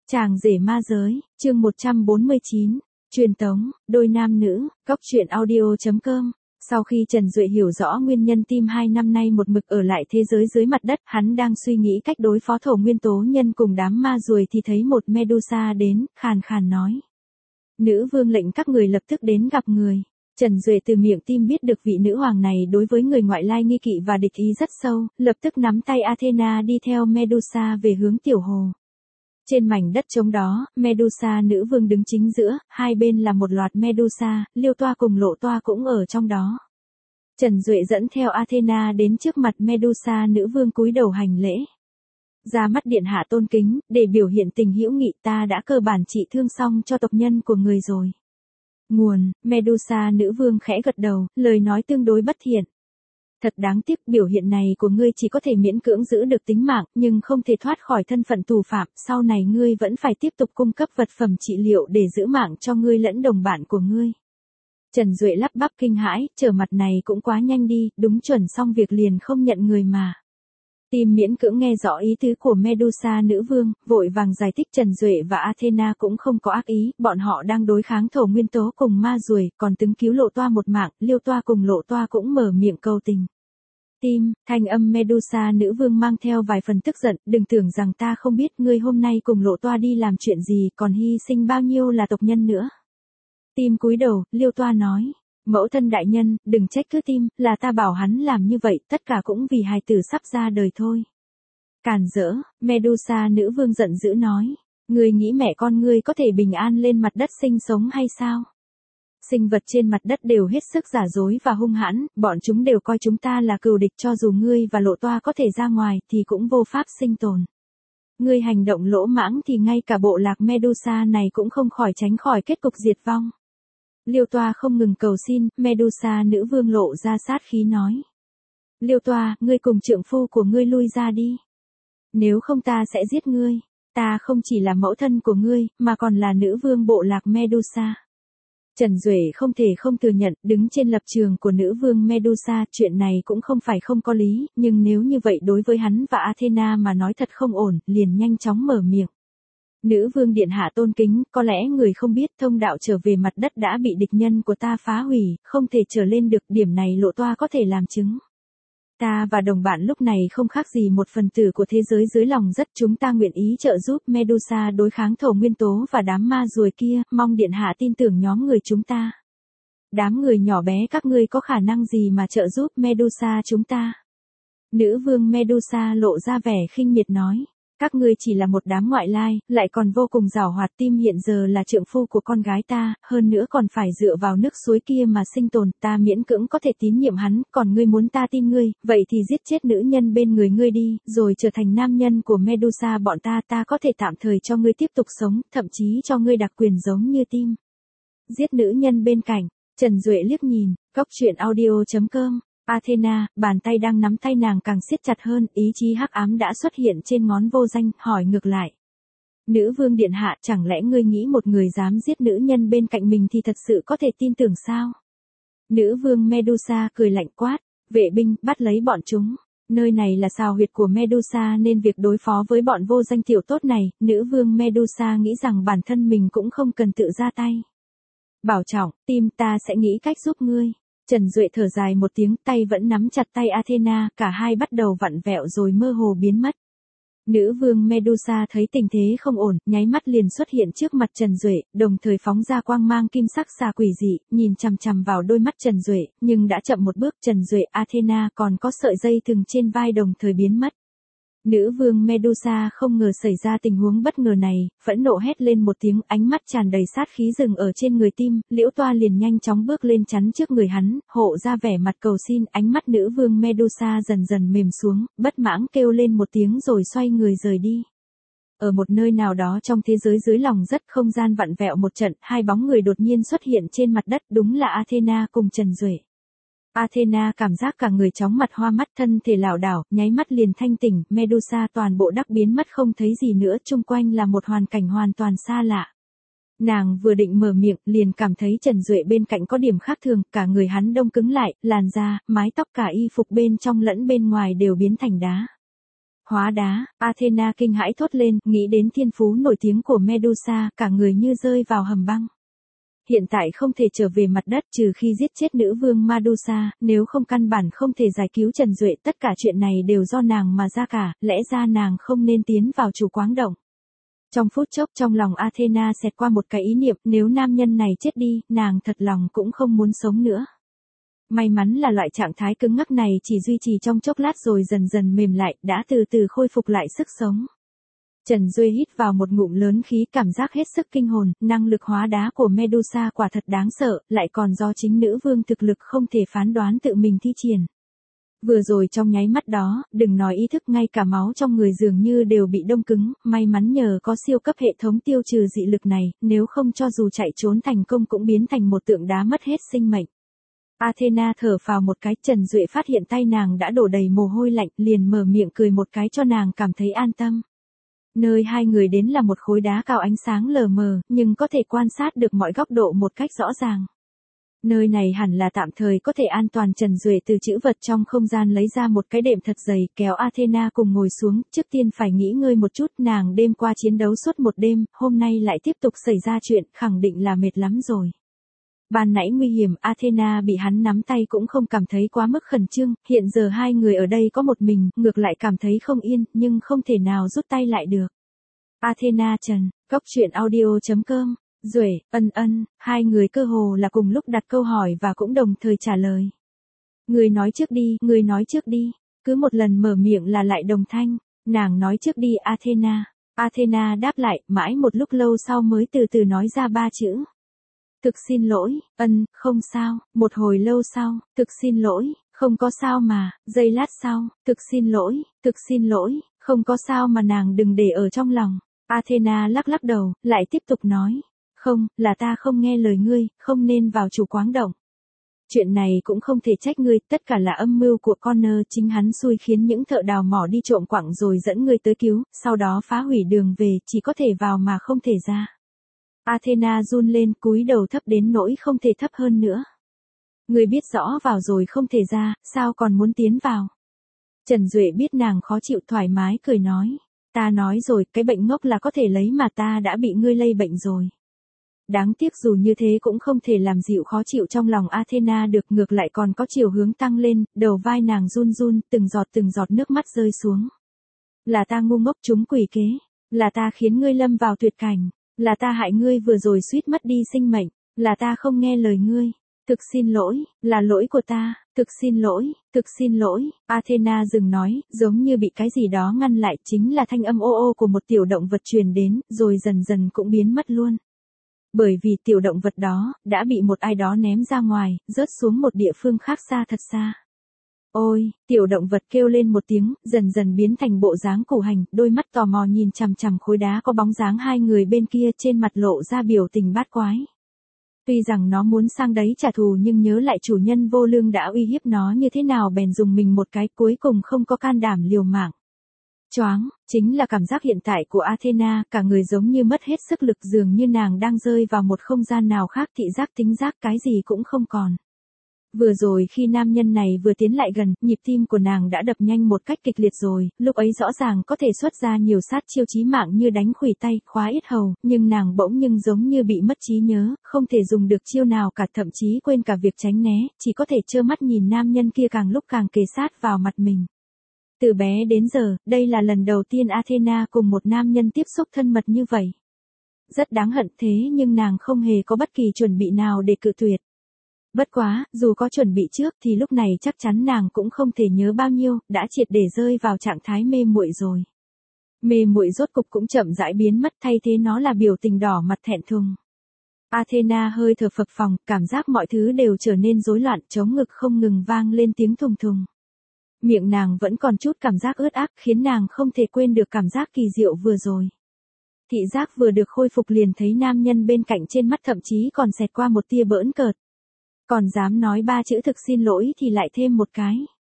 Chàng rể ma giới, chương 149, truyền tống, đôi nam nữ, góc truyện audio.com. Sau khi Trần Duệ hiểu rõ nguyên nhân Tim 2 năm nay một mực ở lại thế giới dưới mặt đất, hắn đang suy nghĩ cách đối phó thổ nguyên tố nhân cùng đám ma ruồi thì thấy một Medusa đến, khàn khàn nói. Nữ vương lệnh các người lập tức đến gặp người. Trần Duệ từ miệng Tim biết được vị nữ hoàng này đối với người ngoại lai nghi kỵ và địch ý rất sâu, lập tức nắm tay Athena đi theo Medusa về hướng tiểu hồ. Trên mảnh đất trống đó, Medusa nữ vương đứng chính giữa, hai bên là một loạt Medusa, Liêu Toa cùng Lộ Toa cũng ở trong đó. Trần Duệ dẫn theo Athena đến trước mặt Medusa nữ vương cúi đầu hành lễ. Ra mắt điện hạ tôn kính, để biểu hiện tình hữu nghị ta đã cơ bản trị thương xong cho tộc nhân của người rồi. Nguồn, Medusa nữ vương khẽ gật đầu, lời nói tương đối bất thiện. Thật đáng tiếc, biểu hiện này của ngươi chỉ có thể miễn cưỡng giữ được tính mạng, nhưng không thể thoát khỏi thân phận tù phạm, sau này ngươi vẫn phải tiếp tục cung cấp vật phẩm trị liệu để giữ mạng cho ngươi lẫn đồng bạn của ngươi. Trần Duệ lắp bắp kinh hãi, trở mặt này cũng quá nhanh đi, đúng chuẩn xong việc liền không nhận người mà. Tim miễn cưỡng nghe rõ ý tứ của Medusa nữ vương, vội vàng giải thích Trần Duệ và Athena cũng không có ác ý, bọn họ đang đối kháng thổ nguyên tố cùng ma ruồi, còn từng cứu Lộ Toa một mạng, Liêu Toa cùng Lộ Toa cũng mở miệng cầu tình. Tim, thanh âm Medusa nữ vương mang theo vài phần tức giận, đừng tưởng rằng ta không biết ngươi hôm nay cùng Lộ Toa đi làm chuyện gì, còn hy sinh bao nhiêu là tộc nhân nữa. Tim cúi đầu, Liêu Toa nói. Mẫu thân đại nhân, đừng trách cứ Tim, là ta bảo hắn làm như vậy, tất cả cũng vì hài tử sắp ra đời thôi. Càn rỡ, Medusa nữ vương giận dữ nói. Ngươi nghĩ mẹ con ngươi có thể bình an lên mặt đất sinh sống hay sao? Sinh vật trên mặt đất đều hết sức giả dối và hung hãn, bọn chúng đều coi chúng ta là cừu địch, cho dù ngươi và Lộ Toa có thể ra ngoài thì cũng vô pháp sinh tồn. Ngươi hành động lỗ mãng thì ngay cả bộ lạc Medusa này cũng không khỏi tránh khỏi kết cục diệt vong. Liêu Toa không ngừng cầu xin, Medusa nữ vương lộ ra sát khí nói. Liêu Toa, ngươi cùng trượng phu của ngươi lui ra đi. Nếu không ta sẽ giết ngươi. Ta không chỉ là mẫu thân của ngươi, mà còn là nữ vương bộ lạc Medusa. Trần Duệ không thể không thừa nhận, đứng trên lập trường của nữ vương Medusa, chuyện này cũng không phải không có lý, nhưng nếu như vậy đối với hắn và Athena mà nói thật không ổn, liền nhanh chóng mở miệng. Nữ vương điện hạ tôn kính, có lẽ người không biết thông đạo trở về mặt đất đã bị địch nhân của ta phá hủy, không thể trở lên được, điểm này Lộ Toa có thể làm chứng. Ta và đồng bạn lúc này không khác gì một phần tử của thế giới dưới lòng đất, chúng ta nguyện ý trợ giúp Medusa đối kháng thổ nguyên tố và đám ma ruồi kia, mong điện hạ tin tưởng nhóm người chúng ta. Đám người nhỏ bé các ngươi có khả năng gì mà trợ giúp Medusa chúng ta? Nữ vương Medusa lộ ra vẻ khinh miệt nói. Các ngươi chỉ là một đám ngoại lai, lại còn vô cùng giàu hoạt. Tim hiện giờ là trượng phu của con gái ta, hơn nữa còn phải dựa vào nước suối kia mà sinh tồn, ta miễn cưỡng có thể tín nhiệm hắn, còn ngươi muốn ta tin ngươi, vậy thì giết chết nữ nhân bên người ngươi đi, rồi trở thành nam nhân của Medusa bọn ta, ta có thể tạm thời cho ngươi tiếp tục sống, thậm chí cho ngươi đặc quyền giống như Tim. Giết nữ nhân bên cạnh, Trần Duệ liếc nhìn, góc truyện audio.com. Athena, bàn tay đang nắm tay nàng càng siết chặt hơn, ý chí hắc ám đã xuất hiện trên ngón vô danh, hỏi ngược lại. Nữ vương điện hạ, chẳng lẽ ngươi nghĩ một người dám giết nữ nhân bên cạnh mình thì thật sự có thể tin tưởng sao? Nữ vương Medusa cười lạnh quát, vệ binh, bắt lấy bọn chúng. Nơi này là sào huyệt của Medusa nên việc đối phó với bọn vô danh tiểu tốt này, nữ vương Medusa nghĩ rằng bản thân mình cũng không cần tự ra tay. Bảo trọng, Tim, ta sẽ nghĩ cách giúp ngươi. Trần Duệ thở dài một tiếng, tay vẫn nắm chặt tay Athena, cả hai bắt đầu vặn vẹo rồi mơ hồ biến mất. Nữ vương Medusa thấy tình thế không ổn, nháy mắt liền xuất hiện trước mặt Trần Duệ, đồng thời phóng ra quang mang kim sắc xà quỷ dị, nhìn chằm chằm vào đôi mắt Trần Duệ, nhưng đã chậm một bước. Trần Duệ, Athena còn có sợi dây thừng trên vai đồng thời biến mất. Nữ vương Medusa không ngờ xảy ra tình huống bất ngờ này, phẫn nộ hét lên một tiếng, ánh mắt tràn đầy sát khí dừng ở trên người Tim, Liễu Toa liền nhanh chóng bước lên chắn trước người hắn, hộ ra vẻ mặt cầu xin, ánh mắt nữ vương Medusa dần dần mềm xuống, bất mãn kêu lên một tiếng rồi xoay người rời đi. Ở một nơi nào đó trong thế giới dưới lòng đất, không gian vặn vẹo một trận, hai bóng người đột nhiên xuất hiện trên mặt đất, đúng là Athena cùng Trần Duệ. Athena cảm giác cả người chóng mặt hoa mắt, thân thể lảo đảo, nháy mắt liền thanh tỉnh, Medusa toàn bộ đắc biến mất không thấy gì nữa, chung quanh là một hoàn cảnh hoàn toàn xa lạ. Nàng vừa định mở miệng, liền cảm thấy Trần Duệ bên cạnh có điểm khác thường, cả người hắn đông cứng lại, làn da, mái tóc cả y phục bên trong lẫn bên ngoài đều biến thành đá. Hóa đá, Athena kinh hãi thốt lên, nghĩ đến thiên phú nổi tiếng của Medusa, cả người như rơi vào hầm băng. Hiện tại không thể trở về mặt đất trừ khi giết chết nữ vương Medusa, nếu không căn bản không thể giải cứu Trần Duệ, tất cả chuyện này đều do nàng mà ra cả, lẽ ra nàng không nên tiến vào chủ quáng động. Trong phút chốc trong lòng Athena xẹt qua một cái ý niệm, nếu nam nhân này chết đi, nàng thật lòng cũng không muốn sống nữa. May mắn là loại trạng thái cứng ngắc này chỉ duy trì trong chốc lát rồi dần dần mềm lại, đã từ từ khôi phục lại sức sống. Trần Duệ hít vào một ngụm lớn khí, cảm giác hết sức kinh hồn, năng lực hóa đá của Medusa quả thật đáng sợ, lại còn do chính nữ vương thực lực không thể phán đoán tự mình thi triển. Vừa rồi trong nháy mắt đó, đừng nói ý thức, ngay cả máu trong người dường như đều bị đông cứng, may mắn nhờ có siêu cấp hệ thống tiêu trừ dị lực này, nếu không cho dù chạy trốn thành công cũng biến thành một tượng đá mất hết sinh mệnh. Athena thở phào một cái, Trần Duệ phát hiện tay nàng đã đổ đầy mồ hôi lạnh, liền mở miệng cười một cái cho nàng cảm thấy an tâm. Nơi hai người đến là một khối đá cao ánh sáng lờ mờ, nhưng có thể quan sát được mọi góc độ một cách rõ ràng. Nơi này hẳn là tạm thời có thể an toàn. Trần Duệ từ trữ vật trong không gian lấy ra một cái đệm thật dày, kéo Athena cùng ngồi xuống, trước tiên phải nghỉ ngơi một chút, nàng đêm qua chiến đấu suốt một đêm, hôm nay lại tiếp tục xảy ra chuyện, khẳng định là mệt lắm rồi. Ban nãy nguy hiểm, Athena bị hắn nắm tay cũng không cảm thấy quá mức khẩn trương, hiện giờ hai người ở đây có một mình, ngược lại cảm thấy không yên, nhưng không thể nào rút tay lại được. Athena Trần, góc truyện audio.com, Duệ, hai người cơ hồ là cùng lúc đặt câu hỏi và cũng đồng thời trả lời. Người nói trước đi, cứ một lần mở miệng là lại đồng thanh, nàng nói trước đi Athena. Athena đáp lại, mãi một lúc lâu sau mới từ từ nói ra ba chữ. Thực xin lỗi, không sao, một hồi lâu sau, thực xin lỗi, không có sao mà, giây lát sau, thực xin lỗi, không có sao mà, nàng đừng để ở trong lòng. Athena lắc lắc đầu, lại tiếp tục nói, không, là ta không nghe lời ngươi, không nên vào chủ quáng động. Chuyện này cũng không thể trách ngươi, tất cả là âm mưu của Connor, chính hắn xui khiến những thợ đào mỏ đi trộm quặng rồi dẫn ngươi tới cứu, sau đó phá hủy đường về, chỉ có thể vào mà không thể ra. Athena run lên, cúi đầu thấp đến nỗi không thể thấp hơn nữa. Ngươi biết rõ vào rồi không thể ra, sao còn muốn tiến vào? Trần Duệ biết nàng khó chịu, thoải mái cười nói. Ta nói rồi, cái bệnh ngốc là có thể lấy mà, ta đã bị ngươi lây bệnh rồi. Đáng tiếc dù như thế cũng không thể làm dịu khó chịu trong lòng Athena được, ngược lại còn có chiều hướng tăng lên, đầu vai nàng run run, từng giọt nước mắt rơi xuống. Là ta ngu ngốc trúng quỷ kế, là ta khiến ngươi lâm vào tuyệt cảnh, là ta hại ngươi vừa rồi suýt mất đi sinh mệnh, là ta không nghe lời ngươi. Thực xin lỗi, là lỗi của ta, thực xin lỗi. Athena dừng nói, giống như bị cái gì đó ngăn lại, chính là thanh âm ô ô của một tiểu động vật truyền đến, rồi dần dần cũng biến mất luôn. Bởi vì tiểu động vật đó, đã bị một ai đó ném ra ngoài, rớt xuống một địa phương khác xa thật xa. Ôi, tiểu động vật kêu lên một tiếng, dần dần biến thành bộ dáng củ hành, đôi mắt tò mò nhìn chằm chằm khối đá có bóng dáng hai người bên kia, trên mặt lộ ra biểu tình bát quái. Tuy rằng nó muốn sang đấy trả thù nhưng nhớ lại chủ nhân vô lương đã uy hiếp nó như thế nào bèn dùng mình một cái, cuối cùng không có can đảm liều mạng. Choáng, chính là cảm giác hiện tại của Athena, cả người giống như mất hết sức lực, dường như nàng đang rơi vào một không gian nào khác, thị giác thính giác cái gì cũng không còn. Vừa rồi khi nam nhân này vừa tiến lại gần, nhịp tim của nàng đã đập nhanh một cách kịch liệt rồi, lúc ấy rõ ràng có thể xuất ra nhiều sát chiêu chí mạng như đánh khuỷu tay, khóa yết hầu, nhưng nàng bỗng giống như bị mất trí nhớ, không thể dùng được chiêu nào cả, thậm chí quên cả việc tránh né, chỉ có thể trơ mắt nhìn nam nhân kia càng lúc càng kề sát vào mặt mình. Từ bé đến giờ, đây là lần đầu tiên Athena cùng một nam nhân tiếp xúc thân mật như vậy. Rất đáng hận, thế nhưng nàng không hề có bất kỳ chuẩn bị nào để cự tuyệt. Bất quá, dù có chuẩn bị trước thì lúc này chắc chắn nàng cũng không thể nhớ bao nhiêu, đã triệt để rơi vào trạng thái mê muội rồi. Mê muội rốt cục cũng chậm rãi biến mất, thay thế nó là biểu tình đỏ mặt thẹn thùng. Athena hơi thở phập phồng, cảm giác mọi thứ đều trở nên rối loạn, trống ngực không ngừng vang lên tiếng thùng thùng. Miệng nàng vẫn còn chút cảm giác ướt át, khiến nàng không thể quên được cảm giác kỳ diệu vừa rồi. Thị giác vừa được khôi phục liền thấy nam nhân bên cạnh, trên mắt thậm chí còn xẹt qua một tia bỡn cợt. Còn dám nói ba chữ thực xin lỗi thì lại thêm một cái.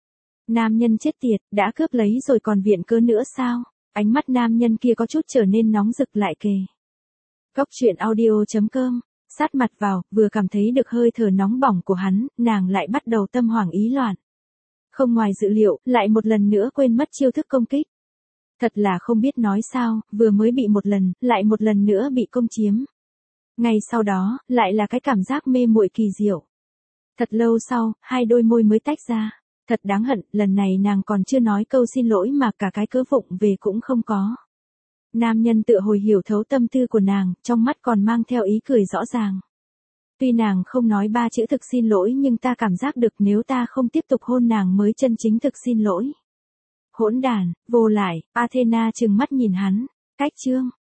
Nam nhân chết tiệt, đã cướp lấy rồi còn viện cớ nữa sao? Ánh mắt nam nhân kia có chút trở nên nóng rực, lại kề. Góc truyện audio.com, sát mặt vào, vừa cảm thấy được hơi thở nóng bỏng của hắn, nàng lại bắt đầu tâm hoảng ý loạn. Không ngoài dự liệu, lại một lần nữa quên mất chiêu thức công kích. Thật là không biết nói sao, vừa mới bị một lần, lại một lần nữa bị công chiếm. Ngay sau đó, lại là cái cảm giác mê muội kỳ diệu. Thật lâu sau, hai đôi môi mới tách ra. Thật đáng hận, lần này nàng còn chưa nói câu xin lỗi mà cả cái cớ vụng về cũng không có. Nam nhân tựa hồi hiểu thấu tâm tư của nàng, trong mắt còn mang theo ý cười rõ ràng. Tuy nàng không nói ba chữ thực xin lỗi nhưng ta cảm giác được nếu ta không tiếp tục hôn nàng mới chân chính thực xin lỗi. Hỗn đản, vô lại, Athena trừng mắt nhìn hắn. Cách chương.